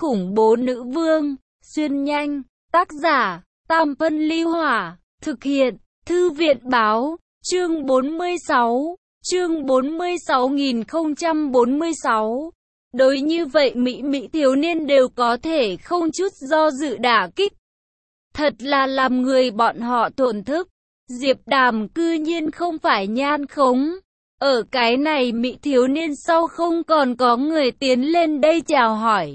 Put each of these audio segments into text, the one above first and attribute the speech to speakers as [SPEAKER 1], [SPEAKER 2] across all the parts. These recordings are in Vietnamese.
[SPEAKER 1] khủng bố nữ vương, xuyên nhanh, tác giả, Tam Phân Ly Hỏa, thực hiện, Thư viện báo, chương 46, chương 46.046. Đối như vậy mỹ thiếu niên đều có thể không chút do dự đả kích. Thật là làm người bọn họ thổn thức. Diệp Đàm cư nhiên không phải nhan khống. Ở cái này mỹ thiếu niên sau không còn có người tiến lên đây chào hỏi.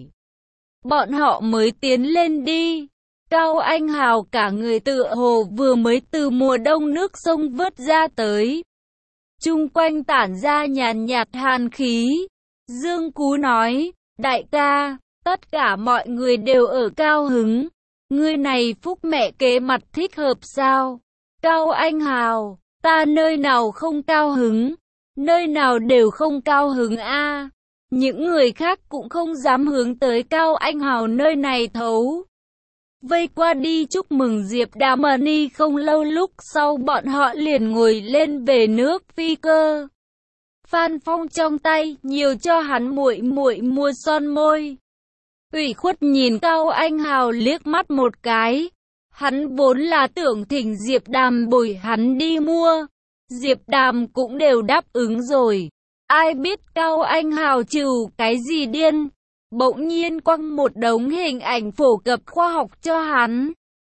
[SPEAKER 1] Bọn họ mới tiến lên đi. Cao Anh Hào cả người tựa hồ vừa mới từ mùa đông nước sông vớt ra tới. Chung quanh tản ra nhàn nhạt hàn khí. Dương Cú nói, đại ca, tất cả mọi người đều ở cao hứng. Ngươi này phúc mẹ kế mặt thích hợp sao? Cao Anh Hào, ta nơi nào không cao hứng, nơi nào đều không cao hứng a. Những người khác cũng không dám hướng tới Cao Anh Hào nơi này thấu. Vây qua đi chúc mừng Diệp Đàm Ni, không lâu lúc sau bọn họ liền ngồi lên về nước phi cơ. Phan Phong trong tay nhiều cho hắn muội mua son môi. Ủy khuất nhìn Cao Anh Hào liếc mắt một cái. Hắn vốn là tưởng thỉnh Diệp Đàm bồi hắn đi mua. Diệp Đàm cũng đều đáp ứng rồi. Ai biết Cao Anh Hào trừ cái gì điên. Bỗng nhiên quăng một đống hình ảnh phổ cập khoa học cho hắn.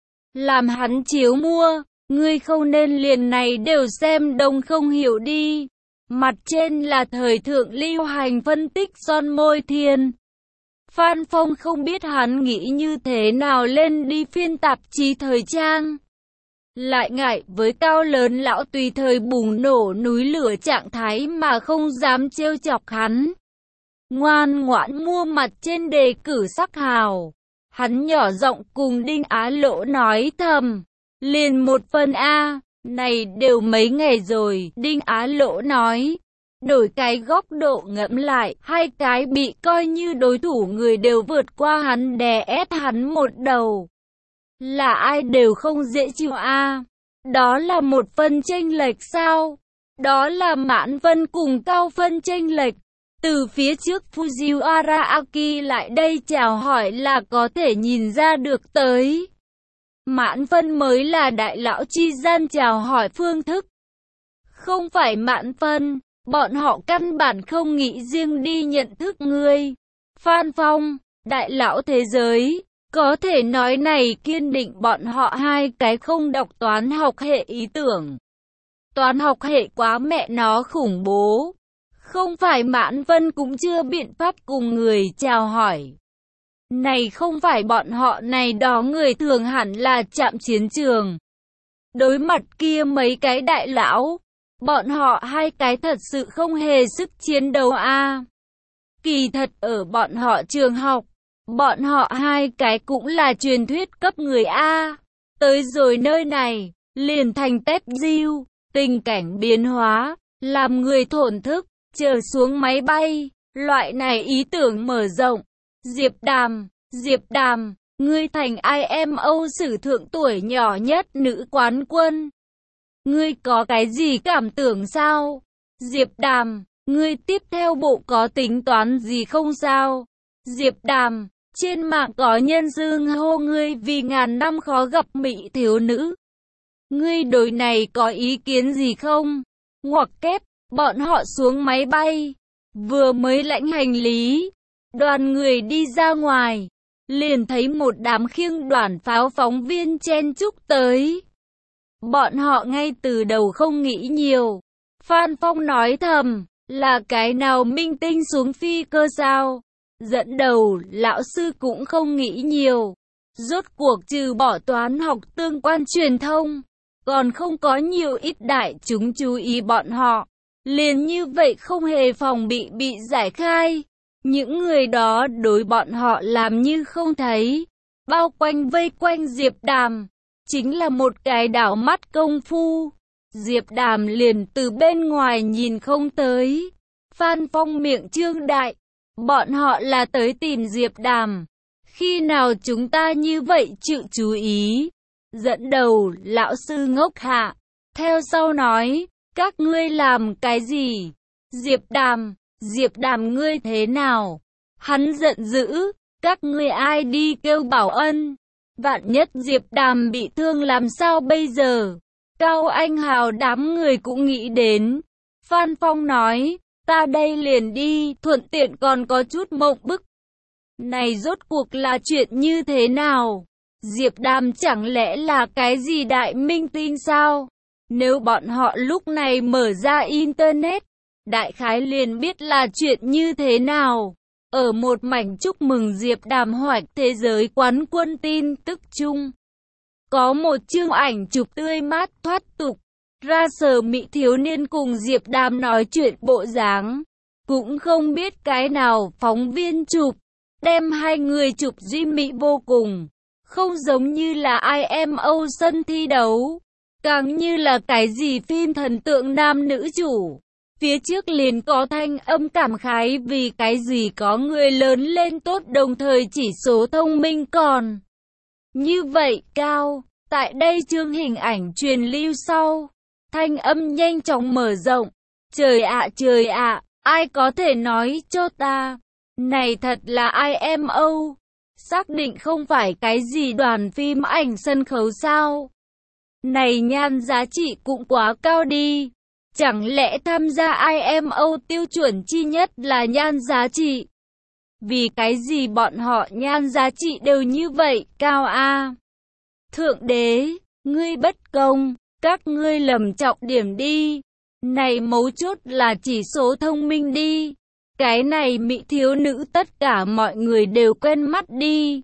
[SPEAKER 1] Làm hắn chiếu mua. Ngươi không nên liền này đều xem đông không hiểu đi. Mặt trên là thời thượng lưu hành phân tích son môi thiên. Phan Phong không biết hắn nghĩ như thế nào lên đi phiên tạp chí thời trang. Lại ngại với cao lớn lão tùy thời bùng nổ núi lửa trạng thái mà không dám trêu chọc hắn. Ngoan ngoãn mua mặt trên đề cử sắc hào. Hắn nhỏ giọng cùng Đinh Á Lỗ nói thầm. Liền một phần A, này đều mấy ngày rồi, Đinh Á Lỗ nói. Đổi cái góc độ ngẫm lại, hai cái bị coi như đối thủ người đều vượt qua hắn, đè ép hắn một đầu. Là ai đều không dễ chịu a. Đó là một phân chênh lệch sao? Đó là Mãn Vân cùng Cao phân chênh lệch. Từ phía trước Fujiwara Aki lại đây chào hỏi là có thể nhìn ra được tới. Mãn Vân mới là đại lão chi gian chào hỏi phương thức. Không phải Mãn Vân. Bọn họ căn bản không nghĩ riêng đi nhận thức ngươi. Phan Phong, đại lão thế giới, có thể nói này kiên định bọn họ hai cái không đọc toán học hệ ý tưởng. Toán học hệ quá mẹ nó khủng bố. Không phải Mãn Vân cũng chưa biện pháp cùng người chào hỏi. Này không phải bọn họ này đó người thường hẳn là chạm chiến trường. Đối mặt kia mấy cái đại lão. Bọn họ hai cái thật sự không hề sức chiến đấu a. Kỳ thật ở bọn họ trường học, bọn họ hai cái cũng là truyền thuyết cấp người a. Tới rồi nơi này, liền thành tép diêu, tình cảnh biến hóa, làm người thổn thức, chờ xuống máy bay, loại này ý tưởng mở rộng. Diệp Đàm, ngươi thành IMO sử thượng tuổi nhỏ nhất nữ quán quân. Ngươi có cái gì cảm tưởng sao? Diệp Đàm, ngươi tiếp theo bộ có tính toán gì không sao? Diệp Đàm, trên mạng có nhân xưng hô ngươi vì ngàn năm khó gặp mỹ thiếu nữ. Ngươi đối này có ý kiến gì không? Ngoặc kép, bọn họ xuống máy bay. Vừa mới lãnh hành lý. Đoàn người đi ra ngoài. Liền thấy một đám khiêng đoàn pháo phóng viên chen chúc tới. Bọn họ ngay từ đầu không nghĩ nhiều. Phan Phong nói thầm, là cái nào minh tinh xuống phi cơ sao? Dẫn đầu, lão sư cũng không nghĩ nhiều. Rốt cuộc trừ bỏ toán học tương quan truyền thông, còn không có nhiều ít đại chúng chú ý bọn họ. Liền như vậy không hề phòng bị giải khai. Những người đó đối bọn họ làm như không thấy. Bao quanh vây quanh Diệp Đàm. Chính là một cái đảo mắt công phu. Diệp Đàm liền từ bên ngoài nhìn không tới. Phan Phong miệng trương đại. Bọn họ là tới tìm Diệp Đàm. Khi nào chúng ta như vậy chịu chú ý? Dẫn đầu, lão sư ngốc hạ. Theo sau nói, các ngươi làm cái gì? Diệp Đàm ngươi thế nào? Hắn giận dữ. Các ngươi ai đi kêu bảo ân? Vạn nhất Diệp Đàm bị thương làm sao bây giờ? Cao Anh Hào đám người cũng nghĩ đến. Phan Phong nói, ta đây liền đi, thuận tiện còn có chút mộng bức. Này rốt cuộc là chuyện như thế nào? Diệp Đàm chẳng lẽ là cái gì đại minh tinh sao? Nếu bọn họ lúc này mở ra Internet, đại khái liền biết là chuyện như thế nào. Ở một mảnh chúc mừng Diệp Đàm hoạch thế giới quán quân tin tức chung. Có một chương ảnh chụp tươi mát thoát tục. Ra sở mỹ thiếu niên cùng Diệp Đàm nói chuyện bộ dáng. Cũng không biết cái nào phóng viên chụp. Đem hai người chụp duy mỹ vô cùng. Không giống như là IMO sân thi đấu. Càng như là cái gì phim thần tượng nam nữ chủ. Phía trước liền có thanh âm cảm khái vì cái gì có người lớn lên tốt đồng thời chỉ số thông minh còn như vậy cao. Tại đây chương hình ảnh truyền lưu sau. Thanh âm nhanh chóng mở rộng. Trời ạ, ai có thể nói cho ta. Này thật là IMO. Xác định không phải cái gì đoàn phim ảnh sân khấu sao. Này nhan giá trị cũng quá cao đi. Chẳng lẽ tham gia IMO tiêu chuẩn chi nhất là nhan giá trị? Vì cái gì bọn họ nhan giá trị đều như vậy, cao a? Thượng đế, ngươi bất công, các ngươi lầm trọng điểm đi. Này mấu chốt là chỉ số thông minh đi. Cái này mỹ thiếu nữ tất cả mọi người đều quen mắt đi.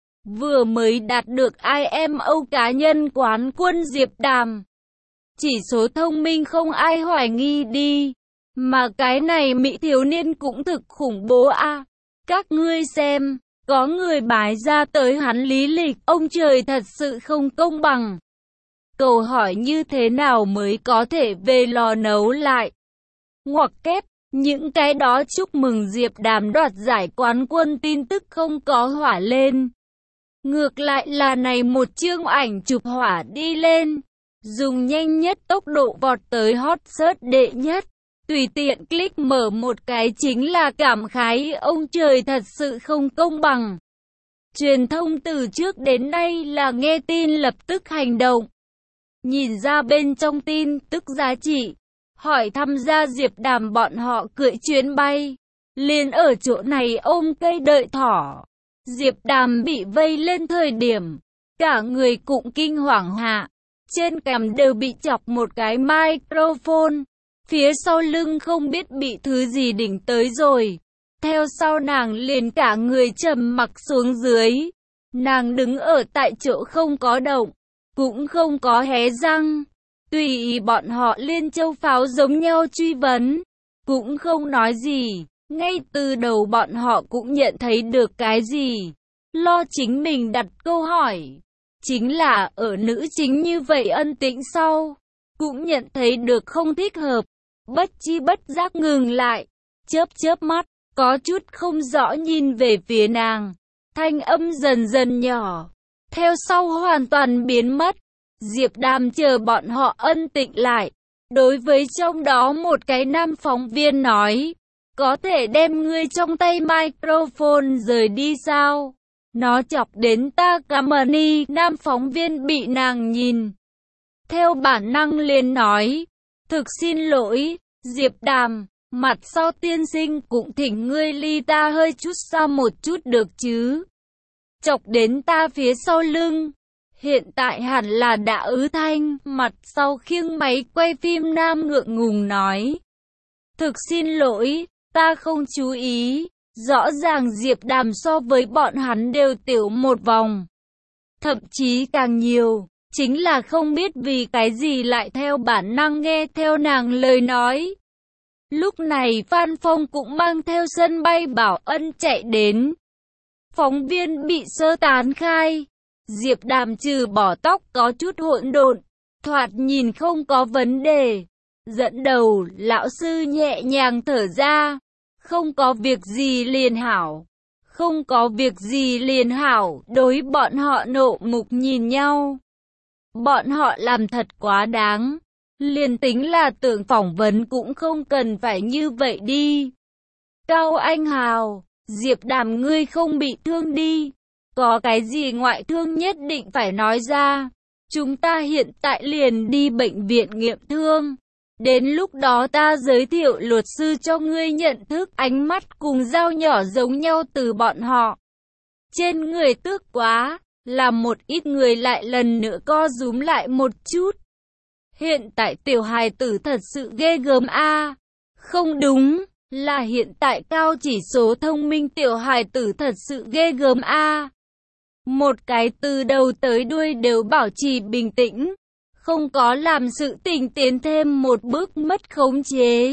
[SPEAKER 1] Vừa mới đạt được IMO cá nhân quán quân Diệp Đàm. Chỉ số thông minh không ai hoài nghi đi. Mà cái này mỹ thiếu niên cũng thực khủng bố a. Các ngươi xem, có người bái ra tới hắn lý lịch, ông trời thật sự không công bằng. Câu hỏi như thế nào mới có thể về lò nấu lại? Ngoặc kép, những cái đó chúc mừng Diệp Đàm đoạt giải quán quân tin tức không có hỏa lên. Ngược lại là này một chương ảnh chụp hỏa đi lên. Dùng nhanh nhất tốc độ vọt tới hot search đệ nhất. Tùy tiện click mở một cái chính là cảm khái ông trời thật sự không công bằng. Truyền thông từ trước đến nay là nghe tin lập tức hành động. Nhìn ra bên trong tin tức giá trị. Hỏi tham gia Diệp Đàm bọn họ cưỡi chuyến bay. Liền ở chỗ này ôm cây đợi thỏ. Diệp Đàm bị vây lên thời điểm. Cả người cũng kinh hoàng hạ. Trên cằm đều bị chọc một cái microphone. Phía sau lưng không biết bị thứ gì đỉnh tới rồi. Theo sau nàng liền cả người trầm mặc xuống dưới. Nàng đứng ở tại chỗ không có động. Cũng không có hé răng. Tùy ý bọn họ liên châu pháo giống nhau truy vấn. Cũng không nói gì. Ngay từ đầu bọn họ cũng nhận thấy được cái gì. Lo chính mình đặt câu hỏi. Chính là ở nữ chính như vậy ân tĩnh sau. Cũng nhận thấy được không thích hợp. Bất chi bất giác ngừng lại. Chớp mắt. Có chút không rõ nhìn về phía nàng. Thanh âm dần dần nhỏ. Theo sau hoàn toàn biến mất. Diệp Đàm chờ bọn họ ân tĩnh lại. Đối với trong đó một cái nam phóng viên nói. Có thể đem ngươi trong tay microphone rời đi sao? Nó chọc đến ta cảm ơn đi. Nam phóng viên bị nàng nhìn. Theo bản năng liền nói. Thực xin lỗi, Diệp Đàm. Mặt sau tiên sinh cũng thỉnh ngươi ly ta hơi chút xa một chút được chứ. Chọc đến ta phía sau lưng. Hiện tại hẳn là đã ứ thanh. Mặt sau khiêng máy quay phim nam ngượng ngùng nói. Thực xin lỗi, ta không chú ý. Rõ ràng Diệp Đàm so với bọn hắn đều tiểu một vòng. Thậm chí càng nhiều. Chính là không biết vì cái gì lại theo bản năng nghe theo nàng lời nói. Lúc này Phan Phong cũng mang theo sân bay Bảo Ân chạy đến. Phóng viên bị sơ tán khai. Diệp Đàm trừ bỏ tóc có chút hỗn độn, thoạt nhìn không có vấn đề. Dẫn đầu, lão sư nhẹ nhàng thở ra. Không có việc gì liền hảo. Không có việc gì liền hảo. Đối bọn họ nộ mục nhìn nhau. Bọn họ làm thật quá đáng. Liền tính là tưởng phỏng vấn cũng không cần phải như vậy đi. Cao Anh Hào, Diệp Đàm, ngươi không bị thương đi. Có cái gì ngoại thương nhất định phải nói ra. Chúng ta hiện tại liền đi bệnh viện nghiệm thương. Đến lúc đó ta giới thiệu luật sư cho ngươi nhận thức. Ánh mắt cùng dao nhỏ giống nhau từ bọn họ. Trên người Tước Quá, làm một ít người lại lần nữa co rúm lại một chút. Hiện tại tiểu hài tử thật sự ghê gớm a. Không đúng, là hiện tại cao chỉ số thông minh tiểu hài tử thật sự ghê gớm a. Một cái từ đầu tới đuôi đều bảo trì bình tĩnh, không có làm sự tình tiến thêm một bước mất khống chế.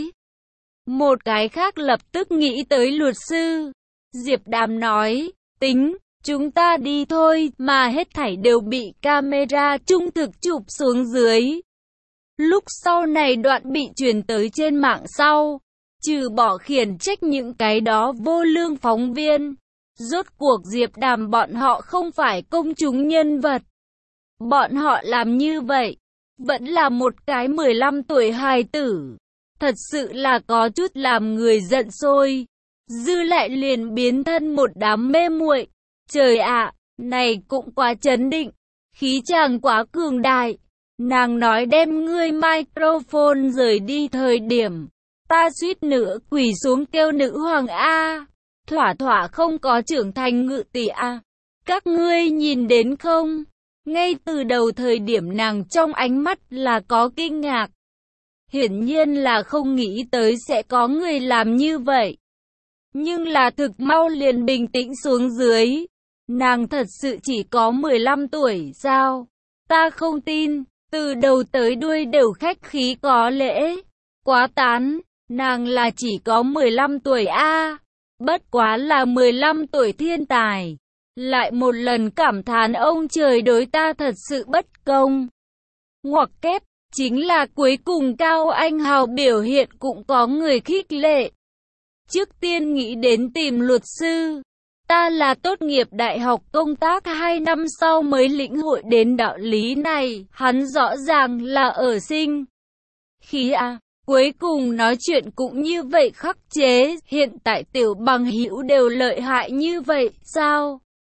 [SPEAKER 1] Một cái khác lập tức nghĩ tới luật sư. Diệp Đàm nói, tính, chúng ta đi thôi, mà hết thảy đều bị camera trung thực chụp xuống dưới. Lúc sau này đoạn bị truyền tới trên mạng sau, trừ bỏ khiển trách những cái đó vô lương phóng viên. Rốt cuộc Diệp Đàm bọn họ không phải công chúng nhân vật. Bọn họ làm như vậy, vẫn là một cái 15 tuổi hài tử. Thật sự là có chút làm người giận sôi. Dư lại liền biến thân một đám mê muội. Trời ạ, này cũng quá chấn định. Khí chàng quá cường đại. Nàng nói đem ngươi microphone rời đi thời điểm. Ta suýt nữa quỳ xuống kêu nữ hoàng A. Thỏa thỏa không có trưởng thành ngự tỷ A. Các ngươi nhìn đến không? Ngay từ đầu thời điểm nàng trong ánh mắt là có kinh ngạc. Hiển nhiên là không nghĩ tới sẽ có người làm như vậy. Nhưng là thực mau liền bình tĩnh xuống dưới. Nàng thật sự chỉ có 15 tuổi sao? Ta không tin, từ đầu tới đuôi đều khách khí có lễ. Quá tán, nàng là chỉ có 15 tuổi a. Bất quá là 15 tuổi thiên tài. Lại một lần cảm thán ông trời đối ta thật sự bất công. Ngoặc kép, chính là cuối cùng Cao Anh Hào biểu hiện cũng có người khích lệ. Trước tiên nghĩ đến tìm luật sư. Ta là tốt nghiệp đại học công tác 2 năm sau mới lĩnh hội đến đạo lý này. Hắn rõ ràng là ở sinh khí a. Cuối cùng nói chuyện cũng như vậy khắc chế. Hiện tại tiểu bằng hữu đều lợi hại như vậy sao?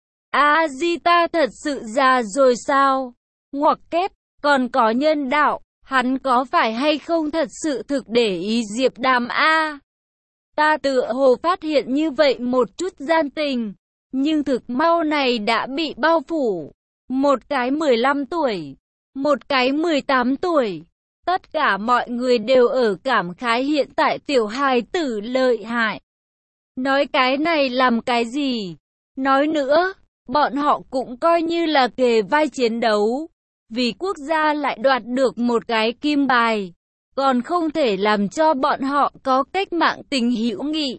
[SPEAKER 1] Di ta thật sự già rồi sao? Ngoặc kép, còn có nhân đạo. Hắn có phải hay không thật sự thực để ý Diệp Đàm a? Ta tựa hồ phát hiện như vậy một chút gian tình, nhưng thực mau này đã bị bao phủ. Một cái 15 tuổi, một cái 18 tuổi. Tất cả mọi người đều ở cảm khái hiện tại tiểu hài tử lợi hại. Nói cái này làm cái gì? Nói nữa, bọn họ cũng coi như là kề vai chiến đấu. Vì quốc gia lại đoạt được một cái kim bài. Còn không thể làm cho bọn họ có cách mạng tình hữu nghị.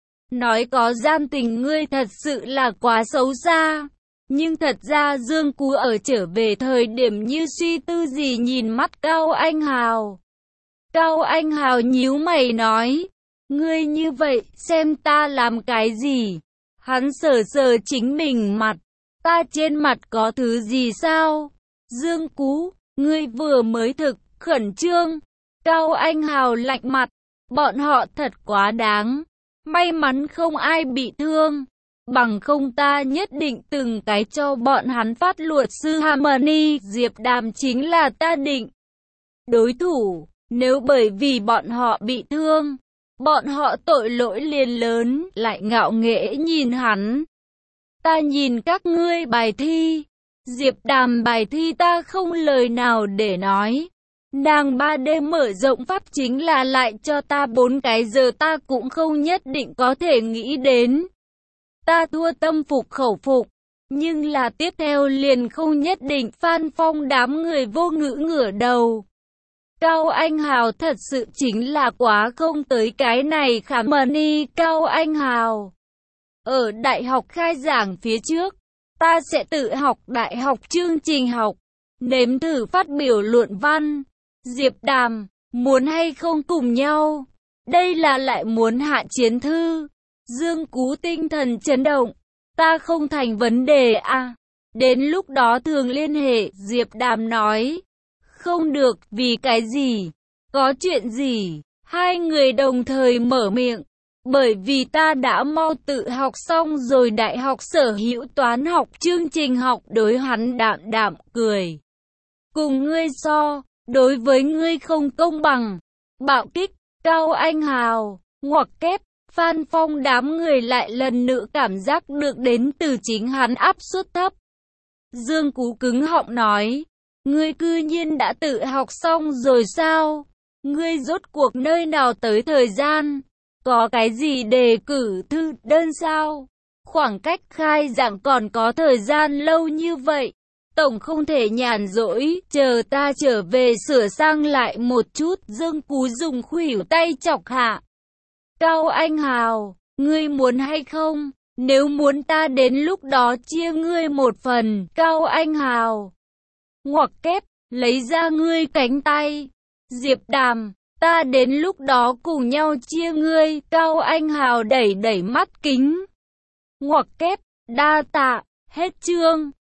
[SPEAKER 1] Nói có gian tình ngươi thật sự là quá xấu xa. Nhưng thật ra Dương Cú ở trở về thời điểm như suy tư gì nhìn mắt Cao Anh Hào. Cao Anh Hào nhíu mày nói, ngươi như vậy xem ta làm cái gì? Hắn sờ sờ chính mình mặt, ta trên mặt có thứ gì sao? Dương Cú, ngươi vừa mới thực khẩn trương. Cao Anh Hào lạnh mặt, bọn họ thật quá đáng. May mắn không ai bị thương. Bằng không ta nhất định từng cái cho bọn hắn phát luật sư Harmony. Diệp Đàm chính là ta định đối thủ. Nếu bởi vì bọn họ bị thương, bọn họ tội lỗi liền lớn. Lại ngạo nghễ nhìn hắn. Ta nhìn các ngươi bài thi. Diệp Đàm bài thi ta không lời nào để nói. Nàng 3D mở rộng pháp chính là lại cho ta 4 cái giờ ta cũng không nhất định có thể nghĩ đến. Ta thua tâm phục khẩu phục, nhưng là tiếp theo liền không nhất định. Phan Phong đám người vô ngữ ngửa đầu. Cao Anh Hào thật sự chính là quá không tới cái này khả mani. Cao Anh Hào, ở đại học khai giảng phía trước, ta sẽ tự học đại học chương trình học, nếm thử phát biểu luận văn. Diệp Đàm, muốn hay không cùng nhau? Đây là lại muốn hạ chiến thư. Dương Cú tinh thần chấn động. Ta không thành vấn đề à? Đến lúc đó thường liên hệ. Diệp Đàm nói. Không được, vì cái gì? Có chuyện gì? Hai người đồng thời mở miệng. Bởi vì ta đã mau tự học xong rồi đại học sở hữu toán học chương trình học đối hắn đạm đạm cười. Cùng ngươi so, đối với ngươi không công bằng. Bạo kích, Cao Anh Hào, ngoặc kép, Phan Phong đám người lại lần nữa cảm giác được đến từ chính hắn áp suất thấp. Dương Cú cứng họng nói, ngươi cư nhiên đã tự học xong rồi sao? Ngươi rốt cuộc nơi nào tới thời gian? Có cái gì đề cử thư đơn sao? Khoảng cách khai giảng còn có thời gian lâu như vậy. Tổng không thể nhàn rỗi, chờ ta trở về sửa sang lại một chút. Dương Cú dùng khuỷu tay chọc hạ. Cao Anh Hào, ngươi muốn hay không? Nếu muốn ta đến lúc đó chia ngươi một phần. Cao Anh Hào, ngoặc kép, lấy ra ngươi cánh tay. Diệp Đàm, ta đến lúc đó cùng nhau chia ngươi. Cao Anh Hào đẩy đẩy mắt kính. Ngoặc kép, đa tạ, hết chương.